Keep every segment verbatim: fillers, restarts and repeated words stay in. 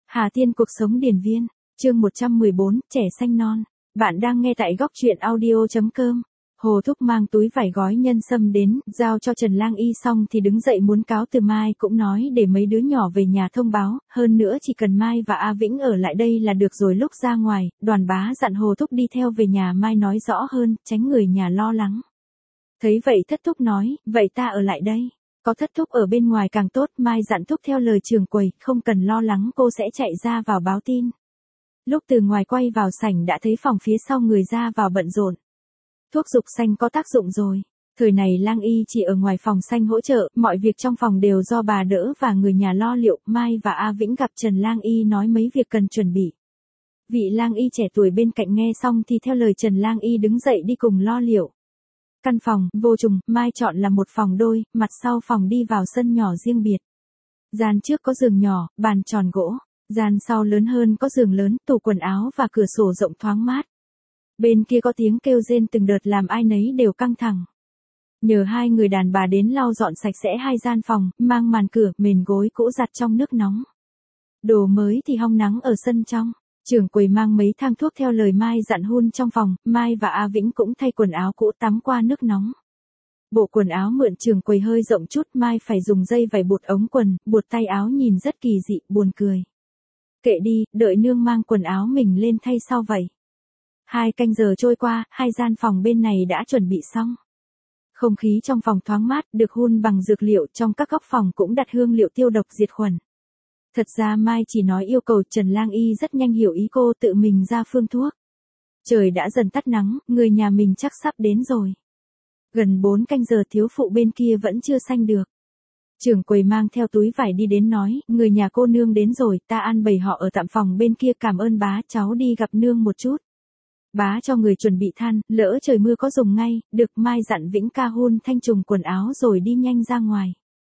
Hà Tiên cuộc sống điển viên, chương một trăm mười bốn, trẻ xanh non. Bạn đang nghe tại góc truyện audio chấm com. Hồ Thúc mang túi vải gói nhân sâm đến, giao cho Trần Lang Y xong thì đứng dậy muốn cáo từ Mai cũng nói để mấy đứa nhỏ về nhà thông báo, hơn nữa chỉ cần Mai và A Vĩnh ở lại đây là được rồi. Lúc ra ngoài, Đoàn Bá dặn Hồ Thúc đi theo về nhà Mai nói rõ hơn, tránh người nhà lo lắng. Thấy vậy Thất Thúc nói, vậy ta ở lại đây. Có Thất Thúc ở bên ngoài càng tốt. Mai dặn Thúc theo lời trưởng quầy, không cần lo lắng cô sẽ chạy ra vào báo tin. Lúc từ ngoài quay vào sảnh đã thấy phòng phía sau người ra vào bận rộn. Thuốc dục xanh có tác dụng rồi. Thời này Lang Y chỉ ở ngoài phòng xanh hỗ trợ, mọi việc trong phòng đều do bà đỡ và người nhà lo liệu. Mai và A Vĩnh gặp Trần Lang Y nói mấy việc cần chuẩn bị. Vị Lang Y trẻ tuổi bên cạnh nghe xong thì theo lời Trần Lang Y đứng dậy đi cùng lo liệu. Căn phòng, vô trùng, Mai chọn là một phòng đôi, mặt sau phòng đi vào sân nhỏ riêng biệt. Gian trước có giường nhỏ, bàn tròn gỗ. Gian sau lớn hơn có giường lớn, tủ quần áo và cửa sổ rộng thoáng mát. Bên kia có tiếng kêu rên từng đợt làm ai nấy đều căng thẳng. Nhờ hai người đàn bà đến lau dọn sạch sẽ hai gian phòng, mang màn cửa, mền gối cũ giặt trong nước nóng. Đồ mới thì hong nắng ở sân trong. Trưởng quầy mang mấy thang thuốc theo lời Mai dặn hun trong phòng, Mai và A Vĩnh cũng thay quần áo cũ tắm qua nước nóng. Bộ quần áo mượn trưởng quầy hơi rộng chút, Mai phải dùng dây vải buộc ống quần, buộc tay áo nhìn rất kỳ dị, buồn cười. Kệ đi, đợi nương mang quần áo mình lên thay sau vậy. Hai canh giờ trôi qua, hai gian phòng bên này đã chuẩn bị xong. Không khí trong phòng thoáng mát, được hun bằng dược liệu, trong các góc phòng cũng đặt hương liệu tiêu độc diệt khuẩn. Thật ra Mai chỉ nói yêu cầu, Trần Lang Y rất nhanh hiểu ý cô, tự mình ra phương thuốc. Trời đã dần tắt nắng, người nhà mình chắc sắp đến rồi. Gần bốn canh giờ thiếu phụ bên kia vẫn chưa sanh được. Trưởng quầy mang theo túi vải đi đến nói, người nhà cô nương đến rồi, ta an bày họ ở tạm phòng bên kia, cảm ơn bá, cháu đi gặp nương một chút. Bá cho người chuẩn bị than, lỡ trời mưa có dùng ngay, được. Mai dặn Vĩnh ca hun thanh trùng quần áo rồi đi nhanh ra ngoài.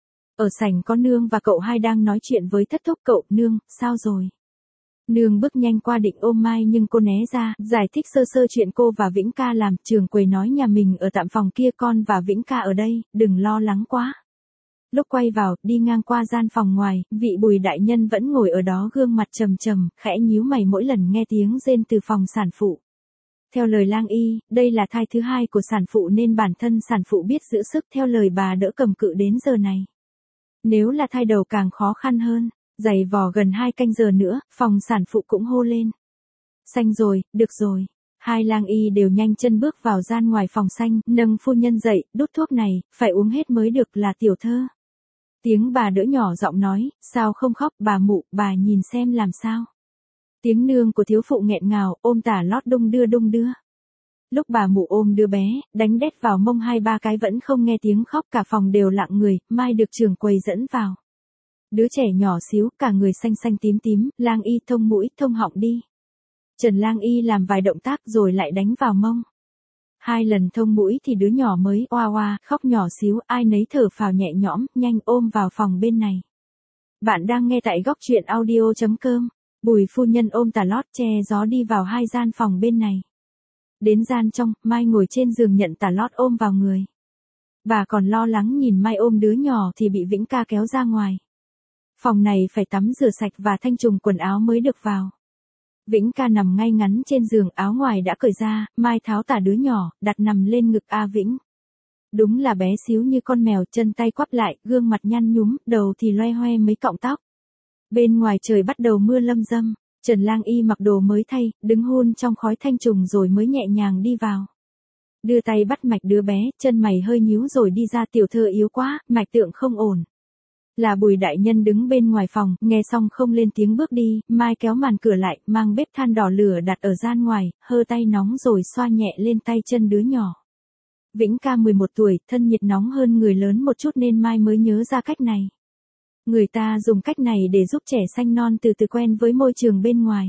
Ở sảnh có nương và cậu hai đang nói chuyện với Thất Thúc. Cậu, nương, sao rồi? Nương bước nhanh qua định ôm Mai nhưng cô né ra, giải thích sơ sơ chuyện cô và Vĩnh ca làm. Trưởng quầy nói nhà mình ở tạm phòng kia, con và Vĩnh ca ở đây, đừng lo lắng quá. Lúc quay vào, đi ngang qua gian phòng ngoài, vị Bùi đại nhân vẫn ngồi ở đó, gương mặt trầm trầm, khẽ nhíu mày mỗi lần nghe tiếng rên từ phòng sản phụ. Theo lời Lang Y, đây là thai thứ hai của sản phụ nên bản thân sản phụ biết giữ sức, theo lời bà đỡ cầm cự đến giờ này. Nếu là thai đầu càng khó khăn hơn. Giày vò gần hai canh giờ nữa, phòng sản phụ cũng hô lên. Xanh rồi, được rồi. Hai Lang Y đều nhanh chân bước vào gian ngoài phòng xanh, nâng phu nhân dậy, đút thuốc này, phải uống hết mới được. Là tiểu thơ. Tiếng bà đỡ nhỏ giọng nói, sao không khóc bà mụ, bà nhìn xem làm sao. Tiếng nương của thiếu phụ nghẹn ngào, ôm tả lót đung đưa đung đưa. Lúc bà mụ ôm đứa bé, đánh đét vào mông hai ba cái vẫn không nghe tiếng khóc, cả phòng đều lặng người. Mai được trưởng quầy dẫn vào. Đứa trẻ nhỏ xíu, cả người xanh xanh tím tím. Lang Y thông mũi, thông họng đi. Trần Lang Y làm vài động tác rồi lại đánh vào mông. Hai lần thông mũi thì đứa nhỏ mới oa oa, khóc nhỏ xíu, ai nấy thở phào nhẹ nhõm, nhanh ôm vào phòng bên này. Bạn đang nghe tại góc truyện audio chấm com. Bùi phu nhân ôm tà lót che gió đi vào hai gian phòng bên này. Đến gian trong, Mai ngồi trên giường nhận tà lót ôm vào người. Bà còn lo lắng nhìn Mai ôm đứa nhỏ thì bị Vĩnh ca kéo ra ngoài. Phòng này phải tắm rửa sạch và thanh trùng quần áo mới được vào. Vĩnh ca nằm ngay ngắn trên giường, áo ngoài đã cởi ra, Mai tháo tả đứa nhỏ, đặt nằm lên ngực A Vĩnh. Đúng là bé xíu như con mèo, chân tay quắp lại, gương mặt nhăn nhúm, đầu thì loe hoe mấy cọng tóc. Bên ngoài trời bắt đầu mưa lâm dâm, Trần Lang Y mặc đồ mới thay, đứng hun trong khói thanh trùng rồi mới nhẹ nhàng đi vào. Đưa tay bắt mạch đứa bé, chân mày hơi nhíu rồi đi ra, tiểu thơ yếu quá, mạch tượng không ổn. Là Bùi đại nhân đứng bên ngoài phòng, nghe xong không lên tiếng bước đi. Mai kéo màn cửa lại, mang bếp than đỏ lửa đặt ở gian ngoài, hơ tay nóng rồi xoa nhẹ lên tay chân đứa nhỏ. Vĩnh ca mười một tuổi, thân nhiệt nóng hơn người lớn một chút nên Mai mới nhớ ra cách này. Người ta dùng cách này để giúp trẻ xanh non từ từ quen với môi trường bên ngoài.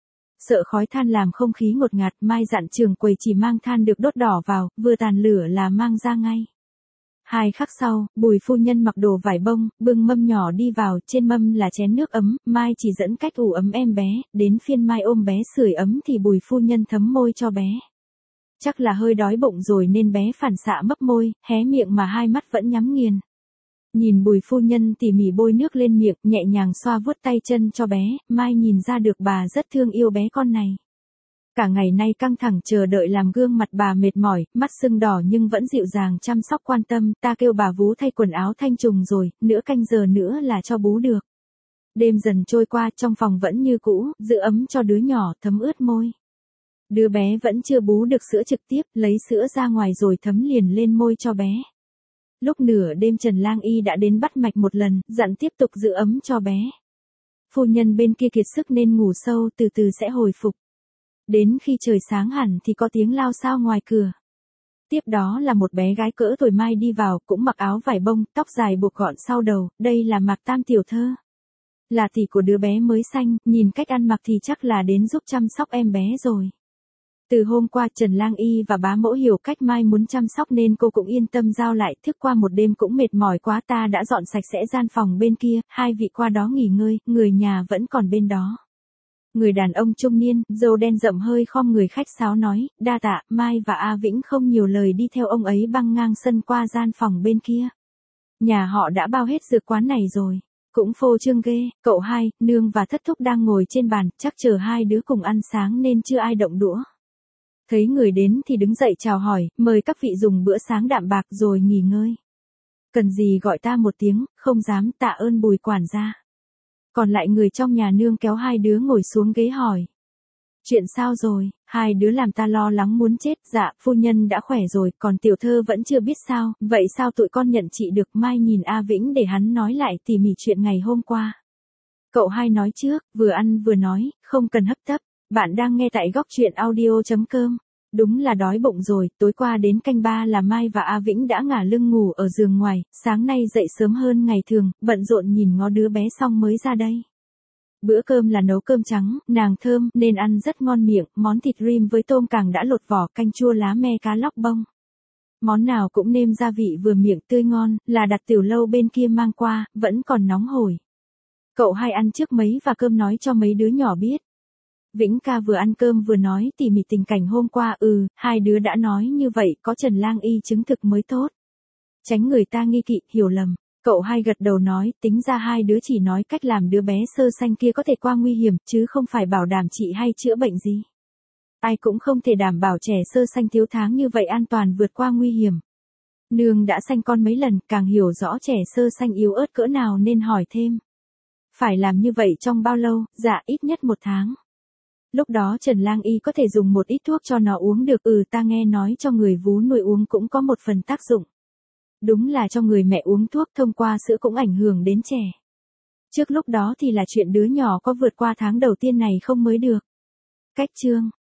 Sợ khói than làm không khí ngột ngạt, Mai dặn trưởng quầy chỉ mang than được đốt đỏ vào, vừa tàn lửa là mang ra ngay. Hai khắc sau, Bùi phu nhân mặc đồ vải bông, bưng mâm nhỏ đi vào, trên mâm là chén nước ấm. Mai chỉ dẫn cách ủ ấm em bé, đến phiên Mai ôm bé sưởi ấm thì Bùi phu nhân thấm môi cho bé. Chắc là hơi đói bụng rồi nên bé phản xạ mấp môi, hé miệng mà hai mắt vẫn nhắm nghiền. Nhìn Bùi phu nhân tỉ mỉ bôi nước lên miệng, nhẹ nhàng xoa vuốt tay chân cho bé, Mai nhìn ra được bà rất thương yêu bé con này. Cả ngày nay căng thẳng chờ đợi làm gương mặt bà mệt mỏi, mắt sưng đỏ nhưng vẫn dịu dàng chăm sóc quan tâm, ta kêu bà vú thay quần áo thanh trùng rồi, nửa canh giờ nữa là cho bú được. Đêm dần trôi qua, trong phòng vẫn như cũ, giữ ấm cho đứa nhỏ, thấm ướt môi. Đứa bé vẫn chưa bú được sữa trực tiếp, lấy sữa ra ngoài rồi thấm liền lên môi cho bé. Lúc nửa đêm Trần Lang Y đã đến bắt mạch một lần, dặn tiếp tục giữ ấm cho bé. Phu nhân bên kia kiệt sức nên ngủ sâu, từ từ sẽ hồi phục. Đến khi trời sáng hẳn thì có tiếng lao xao ngoài cửa. Tiếp đó là một bé gái cỡ tuổi Mai đi vào, cũng mặc áo vải bông, tóc dài buộc gọn sau đầu, đây là Mạc Tam tiểu thơ. Là tỷ của đứa bé mới sanh, nhìn cách ăn mặc thì chắc là đến giúp chăm sóc em bé rồi. Từ hôm qua Trần Lang Y và bá mẫu hiểu cách Mai muốn chăm sóc nên cô cũng yên tâm giao lại, thức qua một đêm cũng mệt mỏi quá, ta đã dọn sạch sẽ gian phòng bên kia, hai vị qua đó nghỉ ngơi, người nhà vẫn còn bên đó. Người đàn ông trung niên, râu đen rậm hơi khom người khách sáo nói, đa tạ, Mai và A Vĩnh không nhiều lời đi theo ông ấy băng ngang sân qua gian phòng bên kia. Nhà họ đã bao hết dược quán này rồi. Cũng phô trương ghê, cậu hai, nương và thất thúc đang ngồi trên bàn, chắc chờ hai đứa cùng ăn sáng nên chưa ai động đũa. Thấy người đến thì đứng dậy chào hỏi, mời các vị dùng bữa sáng đạm bạc rồi nghỉ ngơi. Cần gì gọi ta một tiếng, không dám, tạ ơn Bùi quản gia. Còn lại người trong nhà nương kéo hai đứa ngồi xuống ghế hỏi. Chuyện sao rồi, hai đứa làm ta lo lắng muốn chết, dạ, phu nhân đã khỏe rồi, còn tiểu thơ vẫn chưa biết sao, vậy sao tụi con nhận chị được, Mai nhìn A Vĩnh để hắn nói lại tỉ mỉ chuyện ngày hôm qua. Cậu hai nói trước, vừa ăn vừa nói, không cần hấp tấp, bạn đang nghe tại góc truyện audio chấm com. Đúng là đói bụng rồi, tối qua đến canh ba là Mai và A Vĩnh đã ngả lưng ngủ ở giường ngoài, sáng nay dậy sớm hơn ngày thường, bận rộn nhìn ngó đứa bé xong mới ra đây. Bữa cơm là nấu cơm trắng, nàng thơm nên ăn rất ngon miệng, món thịt rim với tôm càng đã lột vỏ, canh chua lá me cá lóc bông. Món nào cũng nêm gia vị vừa miệng tươi ngon, là đặt tiểu lâu bên kia mang qua, vẫn còn nóng hổi. Cậu hai ăn trước mấy và cơm nói cho mấy đứa nhỏ biết. Vĩnh ca vừa ăn cơm vừa nói tỉ mỉ tình cảnh hôm qua, ừ, hai đứa đã nói như vậy, có Trần Lang Y chứng thực mới tốt. Tránh người ta nghi kỵ, hiểu lầm. Cậu hai gật đầu nói, tính ra hai đứa chỉ nói cách làm đứa bé sơ sanh kia có thể qua nguy hiểm, chứ không phải bảo đảm trị hay chữa bệnh gì. Ai cũng không thể đảm bảo trẻ sơ sanh thiếu tháng như vậy an toàn vượt qua nguy hiểm. Nương đã sanh con mấy lần, càng hiểu rõ trẻ sơ sanh yếu ớt cỡ nào nên hỏi thêm. Phải làm như vậy trong bao lâu, dạ ít nhất một tháng. Lúc đó Trần Lang Y có thể dùng một ít thuốc cho nó uống được, ừ ta nghe nói cho người vú nuôi uống cũng có một phần tác dụng. Đúng là cho người mẹ uống thuốc thông qua sữa cũng ảnh hưởng đến trẻ. Trước lúc đó thì là chuyện đứa nhỏ có vượt qua tháng đầu tiên này không mới được. Cách chương